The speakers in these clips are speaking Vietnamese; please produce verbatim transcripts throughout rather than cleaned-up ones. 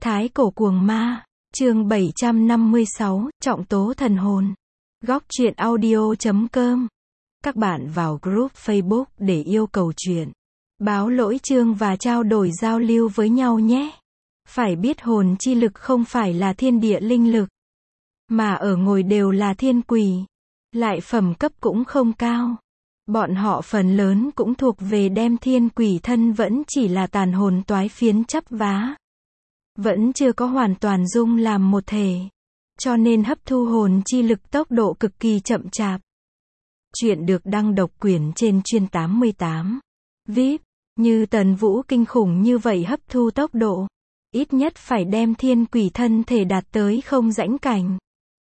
Thái cổ cuồng ma, chương bảy trăm năm mươi sáu, trọng tố thần hồn. Góc truyện audio chấm com. Các bạn vào group Facebook để yêu cầu chuyện, báo lỗi chương và trao đổi giao lưu với nhau nhé. Phải biết hồn chi lực không phải là thiên địa linh lực, mà ở ngồi đều là thiên quỷ, lại phẩm cấp cũng không cao. Bọn họ phần lớn cũng thuộc về đem thiên quỷ thân vẫn chỉ là tàn hồn toái phiến chắp vá. Vẫn chưa có hoàn toàn dung làm một thể. Cho nên hấp thu hồn chi lực tốc độ cực kỳ chậm chạp. Chuyện được đăng độc quyển trên chuyên tám mươi tám. vê i pê, như Tần Vũ kinh khủng như vậy hấp thu tốc độ. Ít nhất phải đem thiên quỷ thân thể đạt tới không rãnh cảnh.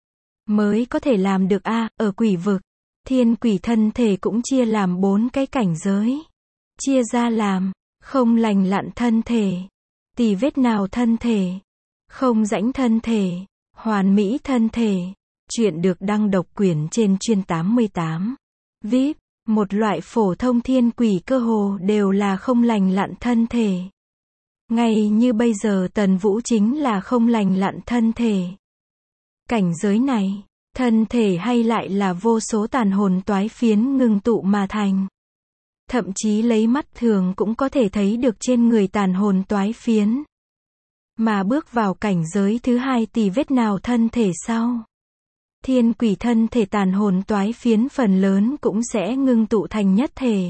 Mới có thể làm được a ở quỷ vực. Thiên quỷ thân thể cũng chia làm bốn cái cảnh giới. Chia ra làm, không lành lặn thân thể, tỳ vết nào thân thể, không rãnh thân thể, hoàn mỹ thân thể. Chuyện được đăng độc quyển trên chuyên tám mươi tám. vê i pê, một loại phổ thông thiên quỷ cơ hồ đều là không lành lặn thân thể. Ngay như bây giờ Tần Vũ chính là không lành lặn thân thể. Cảnh giới này, thân thể hay lại là vô số tàn hồn toái phiến ngưng tụ mà thành. Thậm chí lấy mắt thường cũng có thể thấy được trên người tàn hồn toái phiến. Mà bước vào cảnh giới thứ hai tỳ vết nào thân thể sau. Thiên quỷ thân thể tàn hồn toái phiến phần lớn cũng sẽ ngưng tụ thành nhất thể.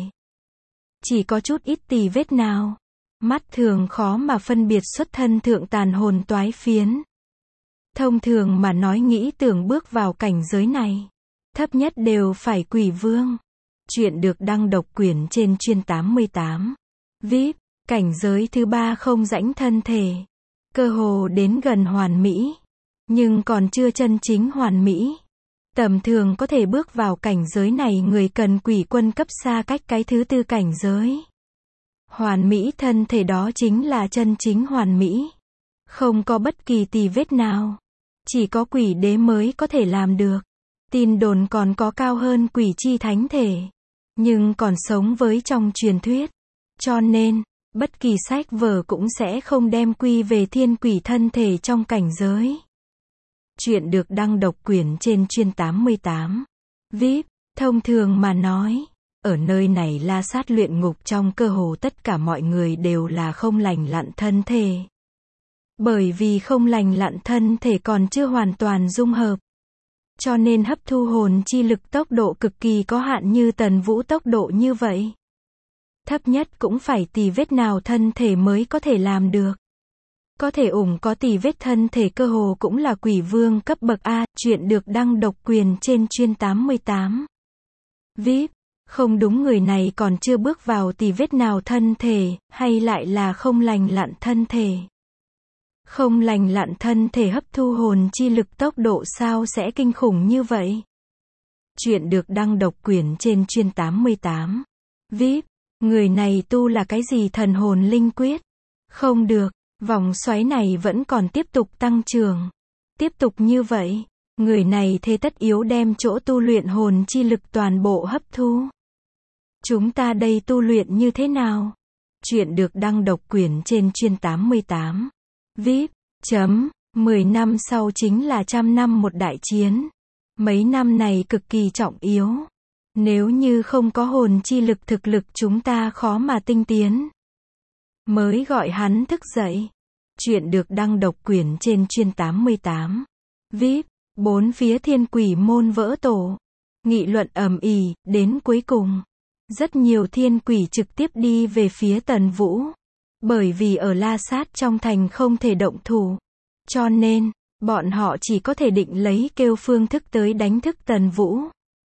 Chỉ có chút ít tỳ vết nào. Mắt thường khó mà phân biệt xuất thân thượng tàn hồn toái phiến. Thông thường mà nói nghĩ tưởng bước vào cảnh giới này, thấp nhất đều phải quỷ vương. Chuyện được đăng độc quyển trên chuyên tám mươi tám. vê i pê, cảnh giới thứ ba không rãnh thân thể. Cơ hồ đến gần hoàn mỹ, nhưng còn chưa chân chính hoàn mỹ. Tầm thường có thể bước vào cảnh giới này người cần quỷ quân cấp xa cách cái thứ tư cảnh giới. Hoàn mỹ thân thể đó chính là chân chính hoàn mỹ. Không có bất kỳ tì vết nào. Chỉ có quỷ đế mới có thể làm được. Tin đồn còn có cao hơn quỷ chi thánh thể. Nhưng còn sống với trong truyền thuyết. Cho nên, bất kỳ sách vở cũng sẽ không đem quy về thiên quỷ thân thể trong cảnh giới. Chuyện được đăng độc quyển trên chuyên tám mươi tám. vê i pê, thông thường mà nói, ở nơi này La Sát luyện ngục trong cơ hồ tất cả mọi người đều là không lành lặn thân thể. Bởi vì không lành lặn thân thể còn chưa hoàn toàn dung hợp. Cho nên hấp thu hồn chi lực tốc độ cực kỳ có hạn như Tần Vũ tốc độ như vậy. Thấp nhất cũng phải tỳ vết nào thân thể mới có thể làm được. Có thể ủng có tỳ vết thân thể cơ hồ cũng là quỷ vương cấp bậc A. Chuyện được đăng độc quyền trên chuyên tám mươi tám. vê i pê, không đúng người này còn chưa bước vào tỳ vết nào thân thể, hay lại là không lành lặn thân thể. Không lành lặn thân thể hấp thu hồn chi lực tốc độ sao sẽ kinh khủng như vậy? Chuyện được đăng độc quyển trên chuyên tám mươi tám. vê i pê, người này tu là cái gì thần hồn linh quyết? Không được, vòng xoáy này vẫn còn tiếp tục tăng trưởng. Tiếp tục như vậy, người này thế tất yếu đem chỗ tu luyện hồn chi lực toàn bộ hấp thu. Chúng ta đây tu luyện như thế nào? Chuyện được đăng độc quyển trên chuyên tám mươi tám. vê i pê, chấm, mười năm sau chính là trăm năm một đại chiến. Mấy năm này cực kỳ trọng yếu. Nếu như không có hồn chi lực thực lực chúng ta khó mà tinh tiến. Mới gọi hắn thức dậy. Chuyện được đăng độc quyển trên chuyên tám mươi tám. vê i pê, bốn phía thiên quỷ môn vỡ tổ. Nghị luận ầm ĩ, đến cuối cùng. Rất nhiều thiên quỷ trực tiếp đi về phía Tần Vũ. Bởi vì ở La Sát trong thành không thể động thủ. Cho nên, bọn họ chỉ có thể định lấy kêu phương thức tới đánh thức Tần Vũ.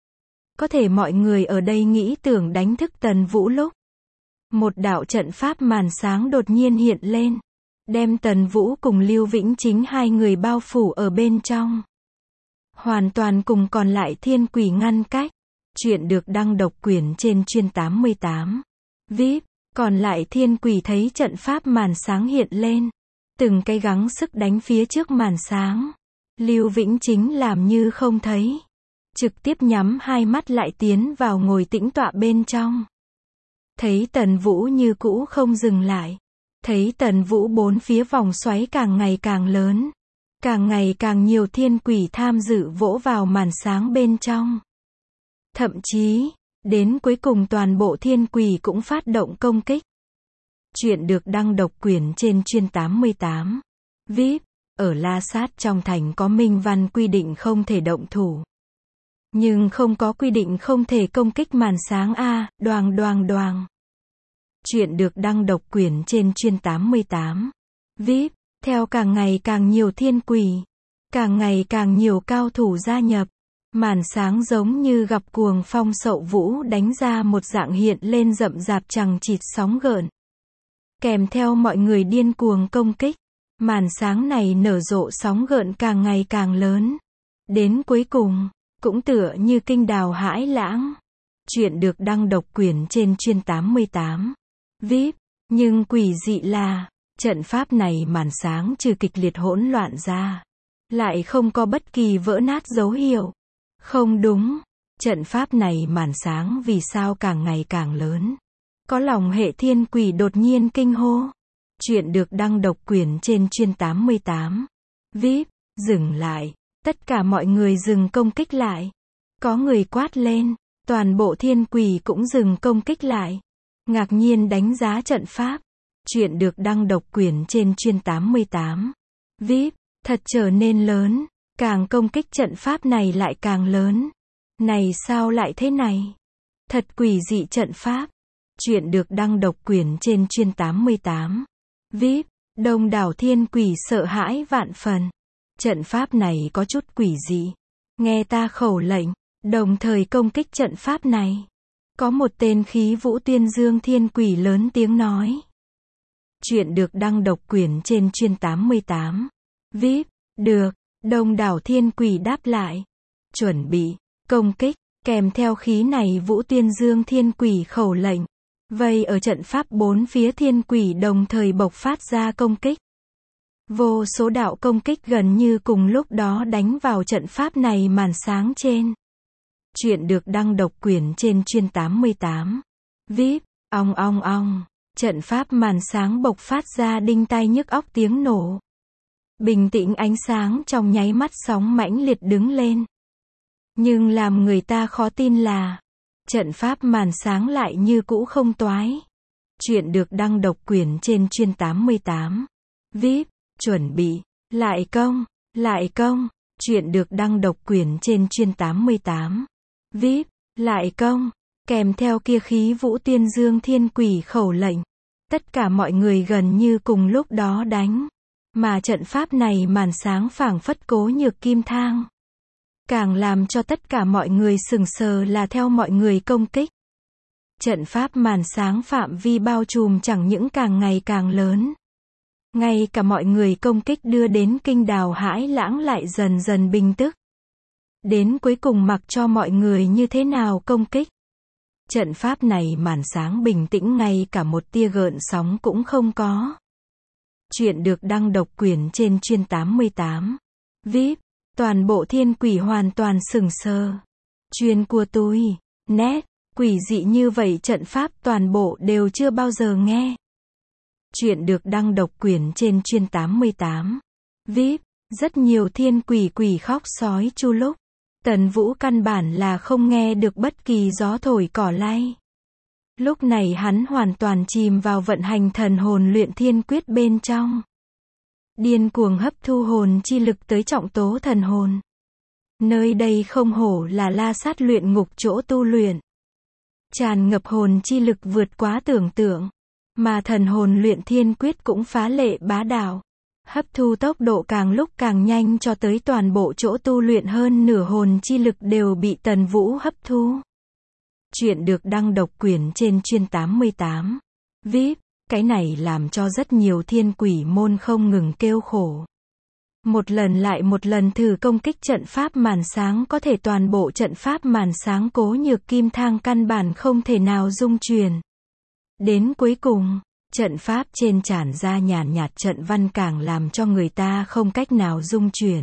Có thể mọi người ở đây nghĩ tưởng đánh thức Tần Vũ lúc. Một đạo trận pháp màn sáng đột nhiên hiện lên. Đem Tần Vũ cùng Lưu Vĩnh Chính hai người bao phủ ở bên trong. Hoàn toàn cùng còn lại thiên quỷ ngăn cách. Chuyện được đăng độc quyển trên chuyên tám mươi tám. vê i pê, còn lại thiên quỷ thấy trận pháp màn sáng hiện lên. Từng cái gắng sức đánh phía trước màn sáng. Lưu Vĩnh Chính làm như không thấy. Trực tiếp nhắm hai mắt lại tiến vào ngồi tĩnh tọa bên trong. Thấy Tần Vũ như cũ không dừng lại. Thấy Tần Vũ bốn phía vòng xoáy càng ngày càng lớn. Càng ngày càng nhiều thiên quỷ tham dự vỗ vào màn sáng bên trong. Thậm chí, đến cuối cùng toàn bộ thiên quỷ cũng phát động công kích. Chuyện được đăng độc quyền trên chuyên tám mươi tám. vê i pê, ở La Sát trong thành có minh văn quy định không thể động thủ. Nhưng không có quy định không thể công kích màn sáng a, đoàng đoàng đoàng. Chuyện được đăng độc quyền trên chuyên tám mươi tám. vê i pê, theo càng ngày càng nhiều thiên quỷ, càng ngày càng nhiều cao thủ gia nhập. Màn sáng giống như gặp cuồng phong sậu vũ đánh ra một dạng hiện lên rậm rạp chằng chịt sóng gợn. Kèm theo mọi người điên cuồng công kích, màn sáng này nở rộ sóng gợn càng ngày càng lớn. Đến cuối cùng, cũng tựa như kinh đào hãi lãng. Chuyện được đăng độc quyền trên chuyên tám mươi tám. vê i pê, nhưng quỷ dị là, trận pháp này màn sáng trừ kịch liệt hỗn loạn ra, lại không có bất kỳ vỡ nát dấu hiệu. Không đúng, trận pháp này màn sáng vì sao càng ngày càng lớn. Có lòng hệ thiên quỷ đột nhiên kinh hô. Chuyện được đăng độc quyền trên chuyên tám mươi tám. vê i pê, dừng lại, tất cả mọi người dừng công kích lại. Có người quát lên, toàn bộ thiên quỷ cũng dừng công kích lại. Ngạc nhiên đánh giá trận pháp. Chuyện được đăng độc quyền trên chuyên tám mươi tám. vê i pê, thật trở nên lớn. Càng công kích trận pháp này lại càng lớn. Này sao lại thế này? Thật quỷ dị trận pháp. Chuyện được đăng độc quyền trên chuyên tám mươi tám. vê i pê, đông đảo thiên quỷ sợ hãi vạn phần. Trận pháp này có chút quỷ dị. Nghe ta khẩu lệnh, đồng thời công kích trận pháp này. Có một tên khí vũ tuyên dương thiên quỷ lớn tiếng nói. Chuyện được đăng độc quyền trên chuyên tám mươi tám. vê i pê, được. Đông đảo thiên quỷ đáp lại. Chuẩn bị, công kích, kèm theo khí này vũ tuyên dương thiên quỷ khẩu lệnh. Vây ở trận pháp bốn phía thiên quỷ đồng thời bộc phát ra công kích. Vô số đạo công kích gần như cùng lúc đó đánh vào trận pháp này màn sáng trên. Chuyện được đăng độc quyền trên chuyên tám mươi tám. vê i pê, ong ong ong, trận pháp màn sáng bộc phát ra đinh tai nhức óc tiếng nổ. Bình tĩnh ánh sáng trong nháy mắt sóng mãnh liệt đứng lên. Nhưng làm người ta khó tin là, trận pháp màn sáng lại như cũ không toái. Chuyện được đăng độc quyền trên chuyên tám mươi tám. vê i pê, chuẩn bị, lại công, lại công. Chuyện được đăng độc quyền trên chuyên tám mươi tám. vê i pê, lại công, kèm theo kia khí vũ tuyên dương thiên quỷ khẩu lệnh. Tất cả mọi người gần như cùng lúc đó đánh. Mà trận pháp này màn sáng phảng phất cố nhược kim thang. Càng làm cho tất cả mọi người sững sờ là theo mọi người công kích. Trận pháp màn sáng phạm vi bao trùm chẳng những càng ngày càng lớn. Ngay cả mọi người công kích đưa đến kinh đào hãi lãng lại dần dần bình tức. Đến cuối cùng mặc cho mọi người như thế nào công kích. Trận pháp này màn sáng bình tĩnh ngay cả một tia gợn sóng cũng không có. Chuyện được đăng độc quyền trên chuyên tám mươi tám. vê i pê, toàn bộ thiên quỷ hoàn toàn sững sờ. Chuyên của tôi, nét, quỷ dị như vậy trận pháp toàn bộ đều chưa bao giờ nghe. Chuyện được đăng độc quyền trên chuyên tám mươi tám. vê i pê, rất nhiều thiên quỷ quỷ khóc sói chu lúc. Tần Vũ căn bản là không nghe được bất kỳ gió thổi cỏ lay. Lúc này hắn hoàn toàn chìm vào vận hành thần hồn luyện thiên quyết bên trong. Điên cuồng hấp thu hồn chi lực tới trọng tố thần hồn. Nơi đây không hổ là La Sát luyện ngục chỗ tu luyện. Tràn ngập hồn chi lực vượt quá tưởng tượng. Mà thần hồn luyện thiên quyết cũng phá lệ bá đạo. Hấp thu tốc độ càng lúc càng nhanh cho tới toàn bộ chỗ tu luyện hơn nửa hồn chi lực đều bị Tần Vũ hấp thu. Chuyện được đăng độc quyền trên chuyên tám mươi tám. vê i pê, cái này làm cho rất nhiều thiên quỷ môn không ngừng kêu khổ. Một lần lại một lần thử công kích trận pháp màn sáng có thể toàn bộ trận pháp màn sáng cố nhược kim thang căn bản không thể nào dung chuyển. Đến cuối cùng, trận pháp trên tràn ra nhàn nhạt trận văn càng làm cho người ta không cách nào dung chuyển.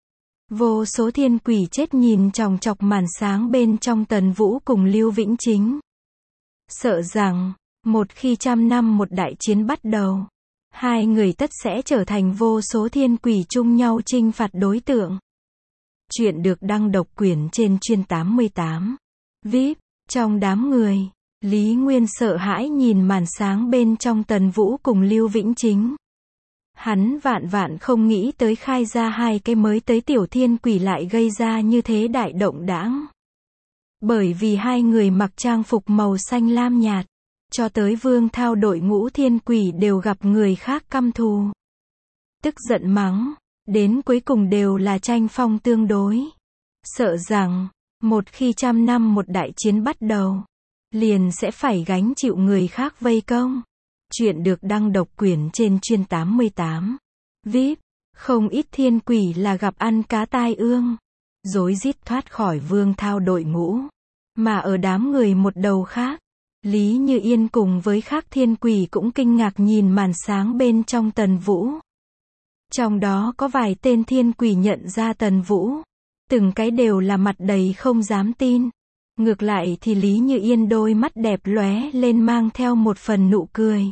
Vô số thiên quỷ chết nhìn chòng chọc màn sáng bên trong Tần Vũ cùng Lưu Vĩnh Chính. Sợ rằng, một khi trăm năm một đại chiến bắt đầu, hai người tất sẽ trở thành vô số thiên quỷ chung nhau trinh phạt đối tượng. Chuyện được đăng độc quyền trên chuyên tám mươi tám. vê i pê, trong đám người, Lý Nguyên sợ hãi nhìn màn sáng bên trong Tần Vũ cùng Lưu Vĩnh Chính. Hắn vạn vạn không nghĩ tới khai ra hai cái mới tới tiểu thiên quỷ lại gây ra như thế đại động đãng. Bởi vì hai người mặc trang phục màu xanh lam nhạt, cho tới Vương Thao đội ngũ thiên quỷ đều gặp người khác căm thù. Tức giận mắng, đến cuối cùng đều là tranh phong tương đối. Sợ rằng, một khi trăm năm một đại chiến bắt đầu, liền sẽ phải gánh chịu người khác vây công. Chuyện được đăng độc quyền trên chuyên tám mươi tám. vê i pê, không ít thiên quỷ là gặp ăn cá tai ương, rối rít thoát khỏi Vương Thao đội ngũ. Mà ở đám người một đầu khác, Lý Như Yên cùng với khác thiên quỷ cũng kinh ngạc nhìn màn sáng bên trong Tần Vũ. Trong đó có vài tên thiên quỷ nhận ra Tần Vũ, từng cái đều là mặt đầy không dám tin. Ngược lại thì Lý Như Yên đôi mắt đẹp lóe lên mang theo một phần nụ cười.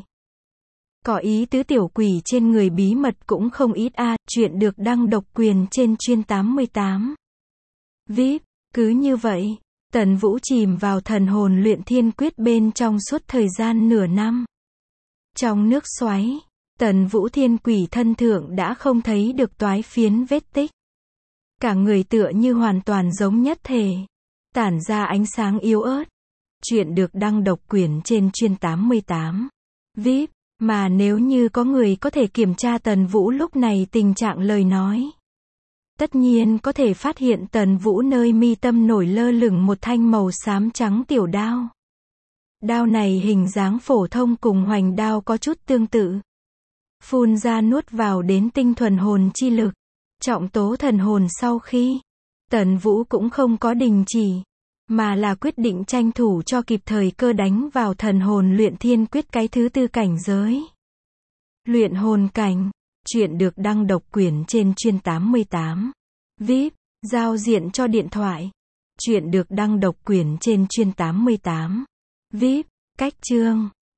Có ý tứ tiểu quỷ trên người bí mật cũng không ít a. Chuyện được đăng độc quyền trên chuyên tám mươi tám. vê i pê, cứ như vậy, Tần Vũ chìm vào thần hồn luyện thiên quyết bên trong suốt thời gian nửa năm. Trong nước xoáy, Tần Vũ thiên quỷ thân thượng đã không thấy được toái phiến vết tích. Cả người tựa như hoàn toàn giống nhất thể, tản ra ánh sáng yếu ớt. Chuyện được đăng độc quyền trên chuyên tám mươi tám. vê i pê, mà nếu như có người có thể kiểm tra Tần Vũ lúc này tình trạng lời nói, tất nhiên có thể phát hiện Tần Vũ nơi mi tâm nổi lơ lửng một thanh màu xám trắng tiểu đao. Đao này hình dáng phổ thông cùng hoành đao có chút tương tự. Phun ra nuốt vào đến tinh thuần hồn chi lực, trọng tố thần hồn sau khi, Tần Vũ cũng không có đình chỉ, mà là quyết định tranh thủ cho kịp thời cơ đánh vào thần hồn luyện thiên quyết cái thứ tư cảnh giới. Luyện hồn cảnh. Chuyện được đăng độc quyền trên chuyên tám mươi tám. vê i pê, giao diện cho điện thoại. Chuyện được đăng độc quyền trên chuyên tám mươi tám. vê i pê, cách chương.